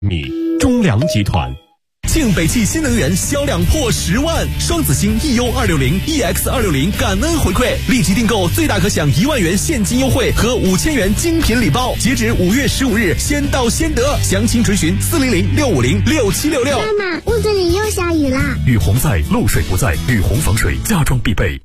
米中粮集团。庆北汽新能源销量破10万，双子星 EU260、EX260 感恩回馈，立即订购最大可享1万元现金优惠和5000元精品礼包，截止5月15日，先到先得。详情垂询400-650-6766。 妈妈，屋子里又下雨啦！ 雨洪在，漏水不在，雨洪防水家装必备。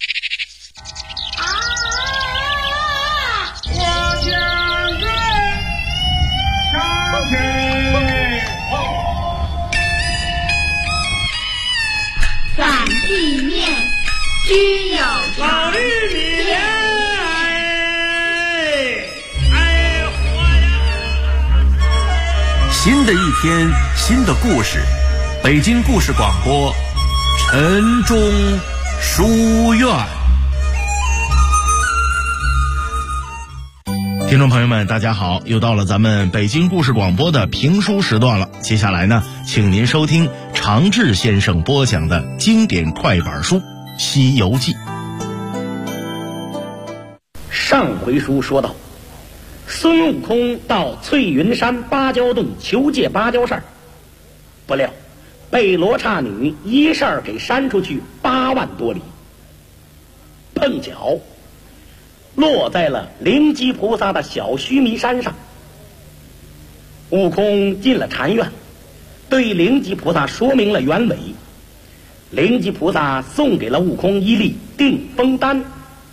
地面均有老绿米莲， 新的一天，新的故事，北京故事广播，晨钟书院。听众朋友们，大家好，又到了咱们北京故事广播的评书时段了。接下来呢，请您收听常志先生播讲的经典快板书《西游记》。 上回书说到，孙悟空到翠云山芭蕉洞求借芭蕉扇，不料被罗刹女一扇给扇出去8万多里，碰巧落在了灵吉菩萨的小须弥山上。悟空进了禅院，对灵吉菩萨说明了原委。灵吉菩萨送给了悟空一粒定风丹。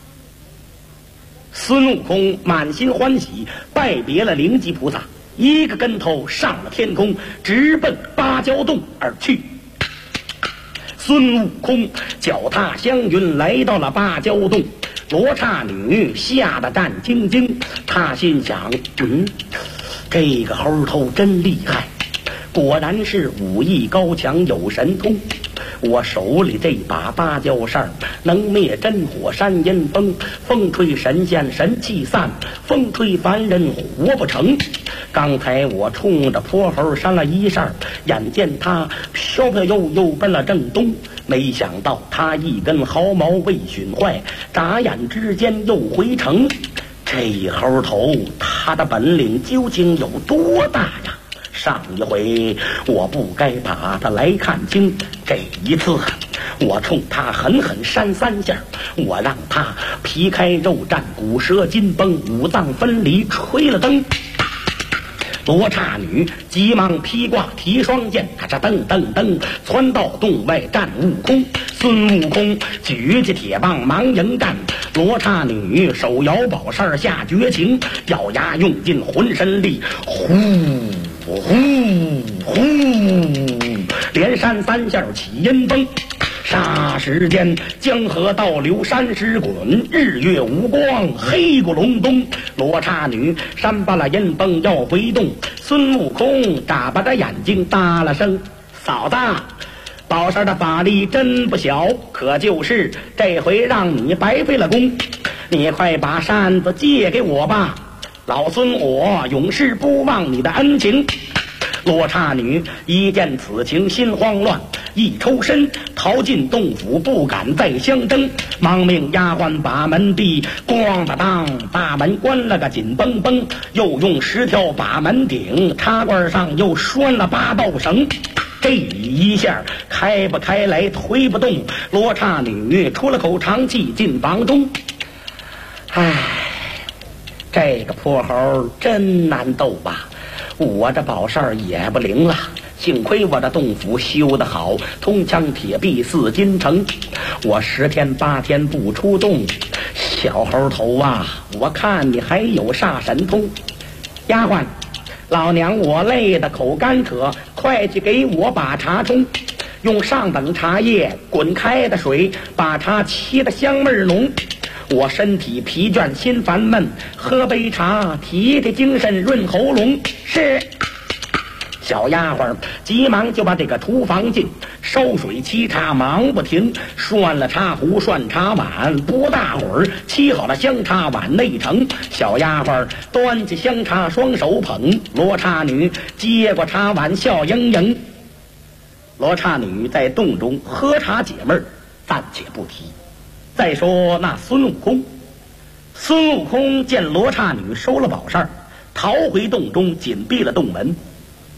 孙悟空满心欢喜，拜别了灵吉菩萨，一个跟头上了天空，直奔芭蕉洞而去。孙悟空脚踏香云来到了芭蕉洞，罗刹女吓得战兢兢，他心想，这个猴头真厉害，果然是武艺高强，有神通。我手里这把芭蕉扇能灭真火山阴风，风吹神仙神气散，风吹凡人活不成。刚才我冲着泼猴扇了一扇，眼见他飘飘悠悠奔了正东，没想到他一根毫毛未损坏，眨眼之间又回城。这猴头他的本领究竟有多大呀？上一回我不该把他来看清，这一次我冲他狠狠扇3下，我让他皮开肉绽，骨折筋崩，五脏分离，吹了灯。罗刹女急忙披挂提双剑，咔嚓噔噔噔窜到洞外战悟空。孙悟空举起铁棒忙迎战，罗刹女手摇宝扇下绝情，咬牙用尽浑身力，呼呼呼，连扇3下起阴风。霎时间江河倒流，山石滚，日月无光，黑咕隆咚。罗刹女扇罢了阴风要回洞，孙悟空眨巴着眼睛搭了声，嫂子，宝扇的法力真不小，可就是这回让你白费了功，你快把扇子借给我吧，老孙我永世不忘你的恩情。罗刹女一见此情心慌乱，一抽身逃进洞府，不敢再相争，忙命丫鬟把门闭，咣当当大门关了个紧绷绷，又用10条把门顶，插罐上又拴了8道绳，这一下开不开来，推不动。罗刹女出了口长气，进房中。这个泼猴真难斗吧，我这宝扇也不灵了，幸亏我的洞府修得好，铜墙铁壁4金城，我10天8天不出洞。小猴头啊，我看你还有啥神通？丫鬟，老娘我累得口干渴，快去给我把茶冲，用上等茶叶滚开的水把茶沏得香味浓。我身体疲倦心烦闷，喝杯茶提提精神润喉咙。是。小丫鬟急忙就把这个厨房进，烧水沏茶忙不停，涮了茶壶涮茶碗，不大会儿沏好了香茶碗内盛。小丫鬟端起香茶双手捧，罗刹女接过茶碗笑盈盈。罗刹女在洞中喝茶解闷，暂且不提。再说那孙悟空，孙悟空见罗刹女收了宝扇，逃回洞中，紧闭了洞门。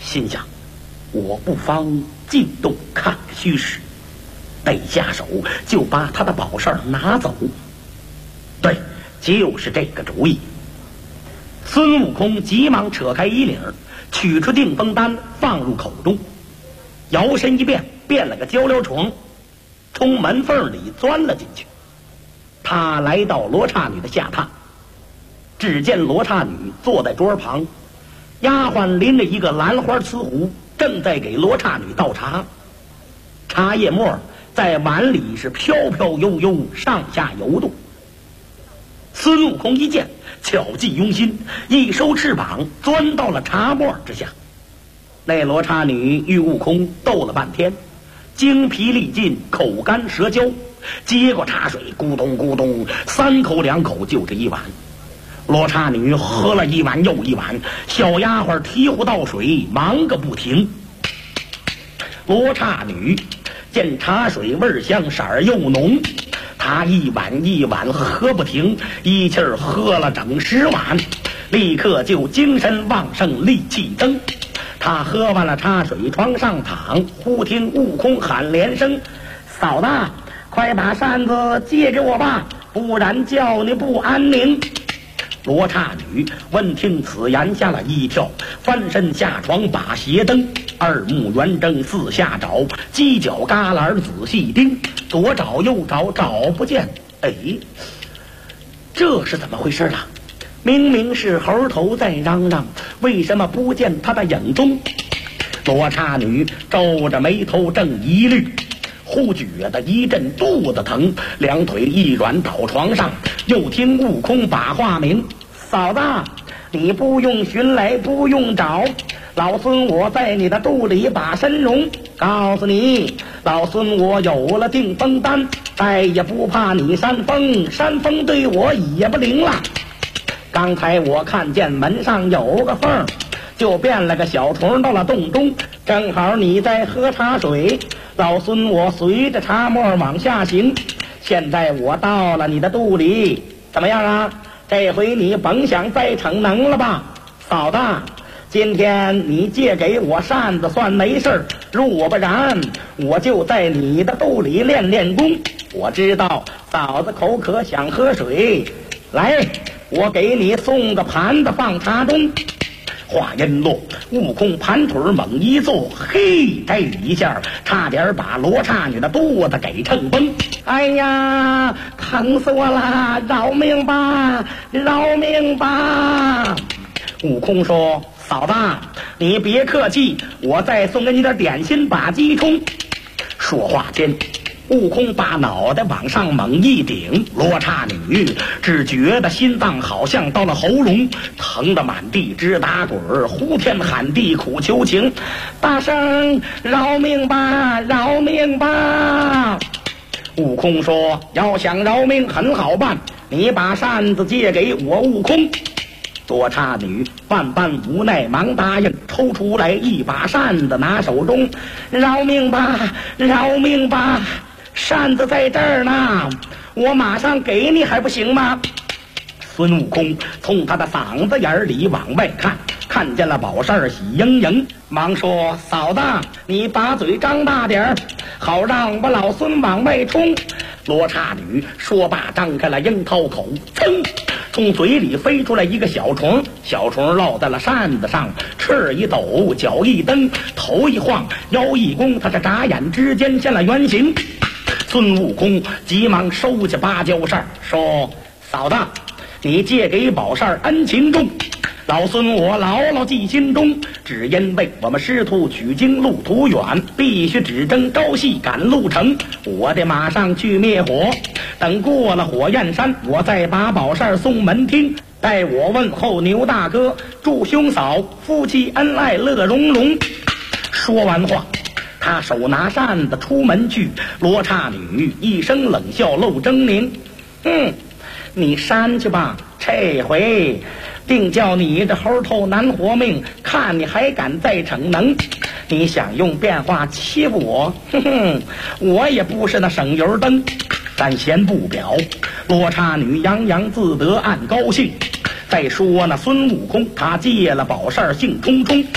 心想，我不妨进洞看个虚实，得下手就把他的宝扇拿走。对，就是这个主意。孙悟空急忙扯开衣领，取出定风丹放入口中，摇身一变，变了个鹪鹩虫，从门缝里钻了进去。他来到罗刹女的下榻，只见罗刹女坐在桌旁，丫鬟拎着一个兰花瓷壶，正在给罗刹女倒茶。茶叶沫在碗里是飘飘悠悠上下游动。孙悟空一见，巧计用心，一收翅膀钻到了茶沫之下。那罗刹女与悟空斗了半天，精疲力尽，口干舌焦，接过茶水，咕咚咕咚3口2口就这一碗。罗刹女喝了一碗又一碗，小丫鬟提壶倒水，忙个不停。罗刹女见茶水味香，色儿又浓，她一碗一碗喝不停，一气儿喝了整10碗，立刻就精神旺盛，力气增。他喝完了茶水，床上躺，忽听悟空喊连声：“嫂子，快把扇子借给我吧，不然叫你不安宁。”罗刹女闻听此言，吓了一跳，翻身下床，把鞋蹬，二目圆睁，四下找，犄角旮旯仔细盯，左找右找，找不见。哎，这是怎么回事啊？明明是猴头在嚷嚷，为什么不见他的影踪？罗刹女皱着眉头正疑虑，忽觉得一阵肚子疼，两腿一软倒床上。又听悟空把话明：“嫂子，你不用寻来，不用找，老孙我在你的肚里把身容。告诉你，老孙我有了定风丹，再也不怕你山风，山风对我也不灵了。刚才我看见门上有个缝，就变了个小虫到了洞中，正好你在喝茶水，老孙我随着茶沫往下行。现在我到了你的肚里，怎么样啊？这回你甭想再逞能了吧？嫂子，今天你借给我扇子算没事，若不然我就在你的肚里练练功。我知道嫂子口渴想喝水，来，我给你送个盘子放茶中。话音落，悟空盘腿猛一坐，嘿，这一下差点把罗刹女的肚子给撑崩。哎呀，疼死我了！饶命吧，饶命吧！悟空说：“嫂子，你别客气，我再送给你点点心把鸡冲。”说话间，悟空把脑袋往上猛一顶，罗刹女只觉得心脏好像到了喉咙，疼得满地直打滚，呼天喊地苦求情，大声饶命吧，饶命吧！悟空说：“要想饶命很好办，你把扇子借给我悟空。”罗刹女万般无奈，忙答应，抽出来一把扇子拿手中，饶命吧，饶命吧！扇子在这儿呢，我马上给你还不行吗？孙悟空从他的嗓子眼里往外看，看见了宝扇喜盈盈，忙说：“嫂子，你把嘴张大点儿，好让我老孙往外冲。”罗刹女说罢，张开了樱桃口，噌，从嘴里飞出来一个小虫，小虫落在了扇子上，翅一抖，脚一蹬，头一晃，腰一弓，他这眨眼之间现了原形。孙悟空急忙收起芭蕉扇，说：“嫂子，你借给宝扇恩情重，老孙我牢牢记心中。只因为我们师徒取经路途远，必须只争朝夕赶路程。我得马上去灭火，等过了火焰山，我再把宝扇送门厅。待我问候牛大哥，祝兄嫂夫妻恩爱乐融融。”说完话，他手拿扇子出门去。罗刹女一声冷笑露狰狞：“你删去吧，这回定叫你这猴头难活命，看你还敢再逞能！你想用变化欺负我？我也不是那省油灯。”但先不表，罗刹女洋洋自得，暗高兴。再说那孙悟空，他借了宝扇兴冲冲，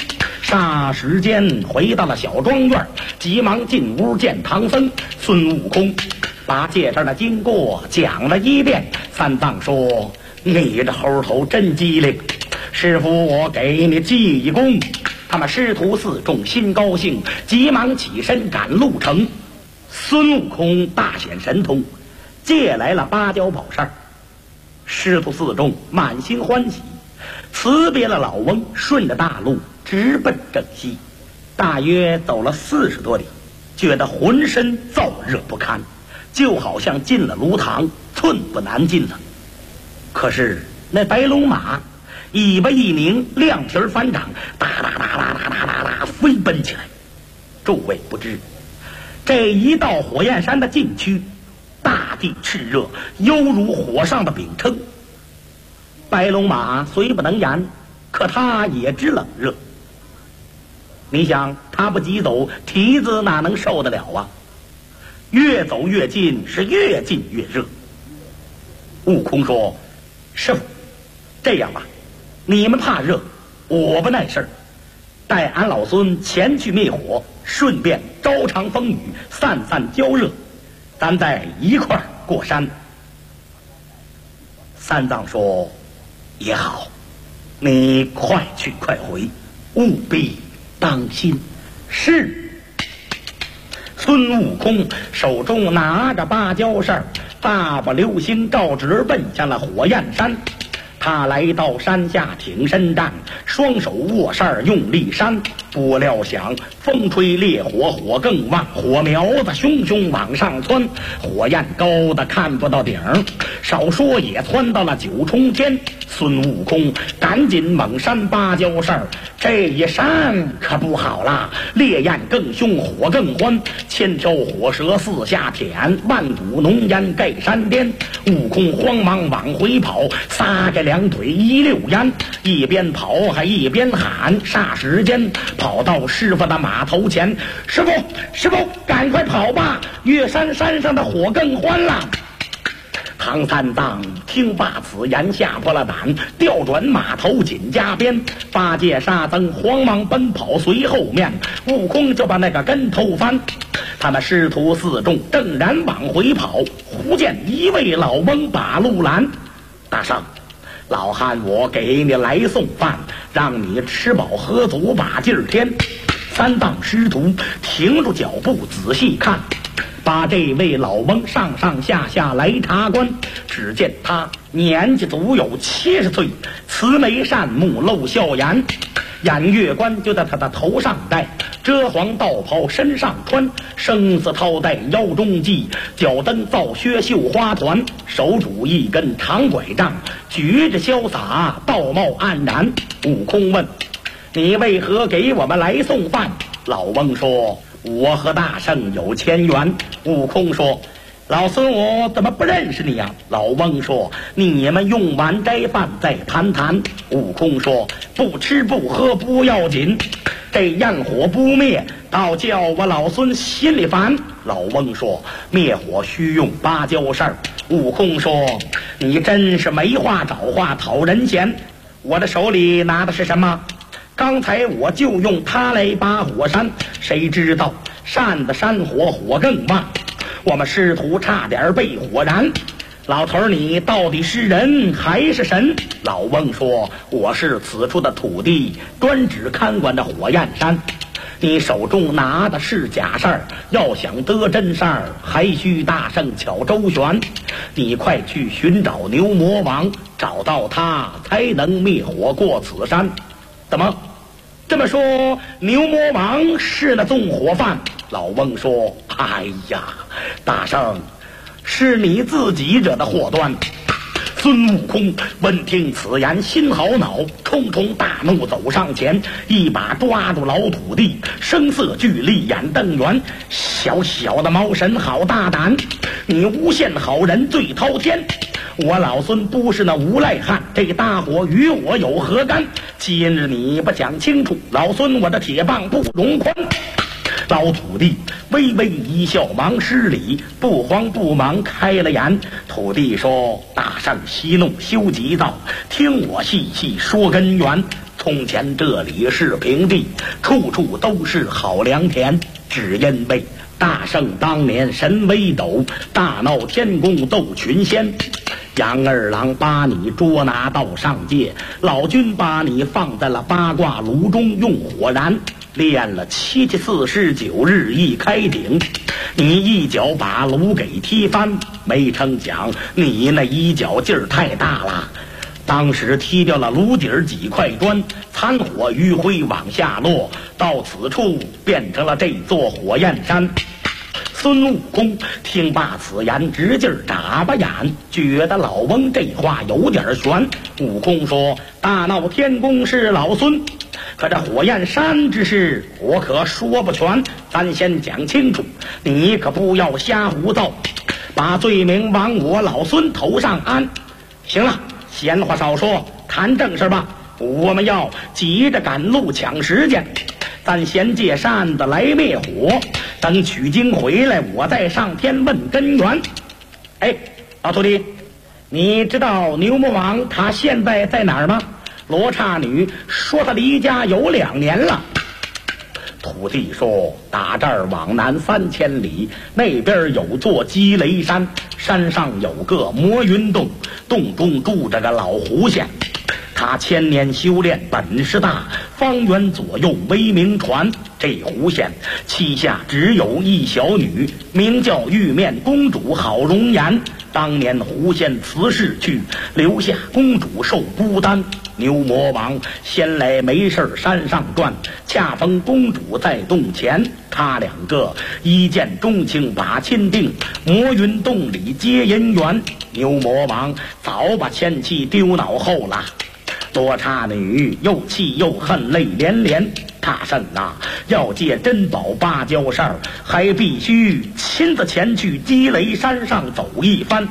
霎时间回到了小庄院，急忙进屋见唐僧。孙悟空把这事的经过讲了一遍。三藏说：“你这猴头真机灵，师傅我给你记一功。”他们师徒四众心高兴，急忙起身赶路程。孙悟空大显神通，借来了芭蕉宝扇。师徒四众满心欢喜，辞别了老翁，顺着大路直奔正西。大约走了40多里，觉得浑身燥热不堪，就好像进了炉膛，寸步难进了。可是那白龙马尾巴一拧，亮蹄儿翻掌，哒哒哒哒哒哒哒哒飞奔起来。诸位不知，这一到火焰山的禁区，大地炽热，犹如火上的饼铛。白龙马虽不能言，可他也知冷热。你想，他不急走，蹄子哪能受得了啊？越走越近，是越近越热。悟空说：“师傅，这样吧，你们怕热，我不耐事儿，带俺老孙前去灭火，顺便招长风雨，散散焦热，咱再一块儿过山。”三藏说：“也好，你快去快回，务必当心。”是。孙悟空手中拿着芭蕉扇，大步流星照直奔向了火焰山。他来到山下挺身站，双手握扇用力扇，不料想风吹烈火，火更旺，火苗子熊熊往上窜，火焰高的看不到顶，少说也窜到了9重天。孙悟空赶紧猛扇芭蕉扇，这一扇可不好啦，烈焰更凶，火更欢，千条火蛇四下舔，万股浓烟盖山巅。悟空慌忙往回跑，撒开两腿一溜烟，一边跑还一边喊。霎时间跑到师傅的马头前：“师傅，师傅，赶快跑吧，越山山上的火更欢了。”唐三藏听罢此言，吓破了胆，调转马头紧加鞭。八戒沙僧慌忙奔跑随后面，悟空就把那个跟头翻。他们师徒四众正然往回跑，忽见一位老翁把路拦：“大圣，老汉我给你来送饭，让你吃饱喝足把劲儿添。”三藏师徒停住脚步仔细看，把这位老翁上上下下来查观。只见他年纪足有70岁，慈眉善目露笑颜，偃月冠就在他的头上戴，遮黄道袍身上穿，生死套带腰中系，脚蹬皂靴绣花团，手拄一根长拐杖，举着潇洒，道貌岸然。悟空问：“你为何给我们来送饭？”老翁说：“我和大圣有前缘。”悟空说：“老孙我怎么不认识你呀？”老翁说：“你们用完斋饭再谈谈。”悟空说：“不吃不喝不要紧，这焰火不灭，倒叫我老孙心里烦。”老翁说：“灭火须用芭蕉扇。”悟空说：“你真是没话找话讨人嫌，我的手里拿的是什么？刚才我就用它来拔火山，谁知道扇子山火，火更旺，我们师徒差点被火燃。老头儿，你到底是人还是神？”老翁说：“我是此处的土地，专职看管着火焰山。你手中拿的是假扇儿，要想得真扇儿，还需大圣巧周旋。你快去寻找牛魔王，找到他才能灭火过此山。”怎么这么说，牛魔王是那纵火犯？老翁说：“哎呀，大圣，是你自己惹的祸端。”孙悟空闻听此言，心好恼，冲冲大怒，走上前，一把抓住老土地，声色俱厉，眼瞪圆：“小小的毛神好大胆，你诬陷好人罪滔天！我老孙不是那无赖汉，这大火与我有何干？今日你不讲清楚，老孙我的铁棒不容宽！”老土地微微一笑，忙施礼，不慌不忙开了言。土地说：“大圣息怒，休急躁，听我细细说根源。 从前这里是平地，处处都是好良田，只因为大圣当年神威斗，大闹天宫斗群仙。杨二郎把你捉拿到上界，老君把你放在了八卦炉中用火燃，练了749日一开顶，你一脚把炉给踢翻，没成想你那一脚劲儿太大了，当时踢掉了炉底儿几块砖，残火余晖往下落，到此处变成了这座火焰山。孙悟空听罢此言，直劲儿眨巴眼，觉得老翁这话有点悬。悟空说：“大闹天宫是老孙，可这火焰山之事我可说不全，咱先讲清楚，你可不要瞎胡诌，把罪名往我老孙头上安。行了，闲话少说，谈正事吧。我们要急着赶路抢时间，咱先借扇子来灭火，等取经回来，我再上天问根源。哎，老徒弟，你知道牛魔王他现在在哪儿吗？罗刹女说他离家有2年了。徒弟说，打这儿往南3000里，那边有座积雷山，山上有个魔云洞，洞中住着个老狐仙，他千年修炼本事大，方圆左右威名传。这狐仙膝下只有一小女，名叫玉面公主，好容颜。当年狐仙辞世去，留下公主受孤单。牛魔王先来没事山上转，恰逢公主在洞前，他2个一见钟情把亲定，魔云洞里结姻缘。牛魔王早把前妻丢脑后了。罗刹女又气又恨，泪连连。大圣啊，要借珍宝芭蕉扇，还必须亲自前去积雷山上走一番。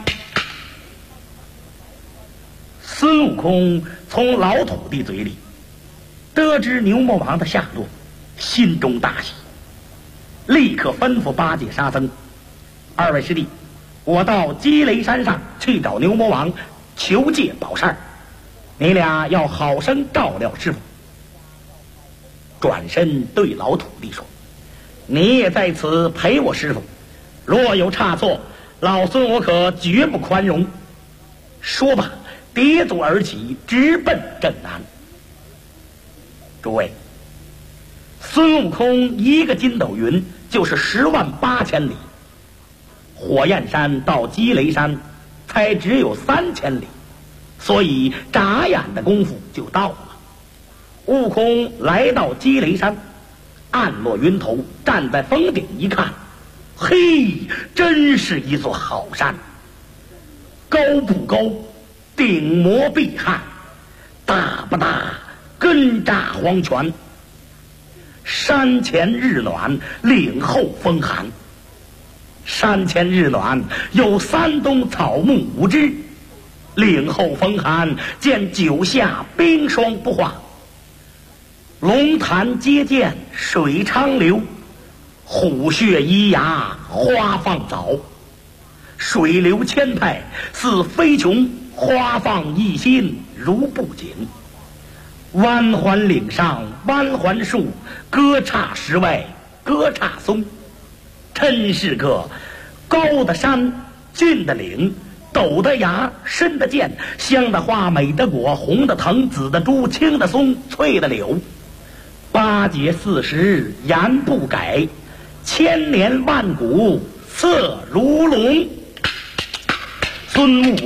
孙悟空从老土地嘴里得知牛魔王的下落，心中大喜，立刻吩咐8戒沙僧：“2位师弟，我到积雷山上去找牛魔王求借宝扇，你俩要好生照料师傅。”转身对老土地说：“你也在此陪我师傅，若有差错，老孙我可绝不宽容。”说罢跌足而起，直奔镇南。诸位，孙悟空一个筋斗云就是108000里，火焰山到积雷山才只有3000里，所以眨眼的功夫就到了。悟空来到积雷山，暗落云头，站在峰顶一看，嘿，真是一座好山，高不高，顶摩碧汉，大不大，根扎黄泉。山前日暖，岭后风寒。山前日暖，有山东草木5枝；岭后风寒，见9下冰霜不化。龙潭接涧，水长流；虎穴咿呀，花放早。水流千态，似飞琼；花放一心，如布锦。弯环岭上弯环树，歌岔石外歌岔松。真是个高的山，峻的岭，陡的崖，深的涧，香的花，美的果，红的藤，紫的珠，青的松，翠的柳。8节40言不改，千年万古色如龙。孙悟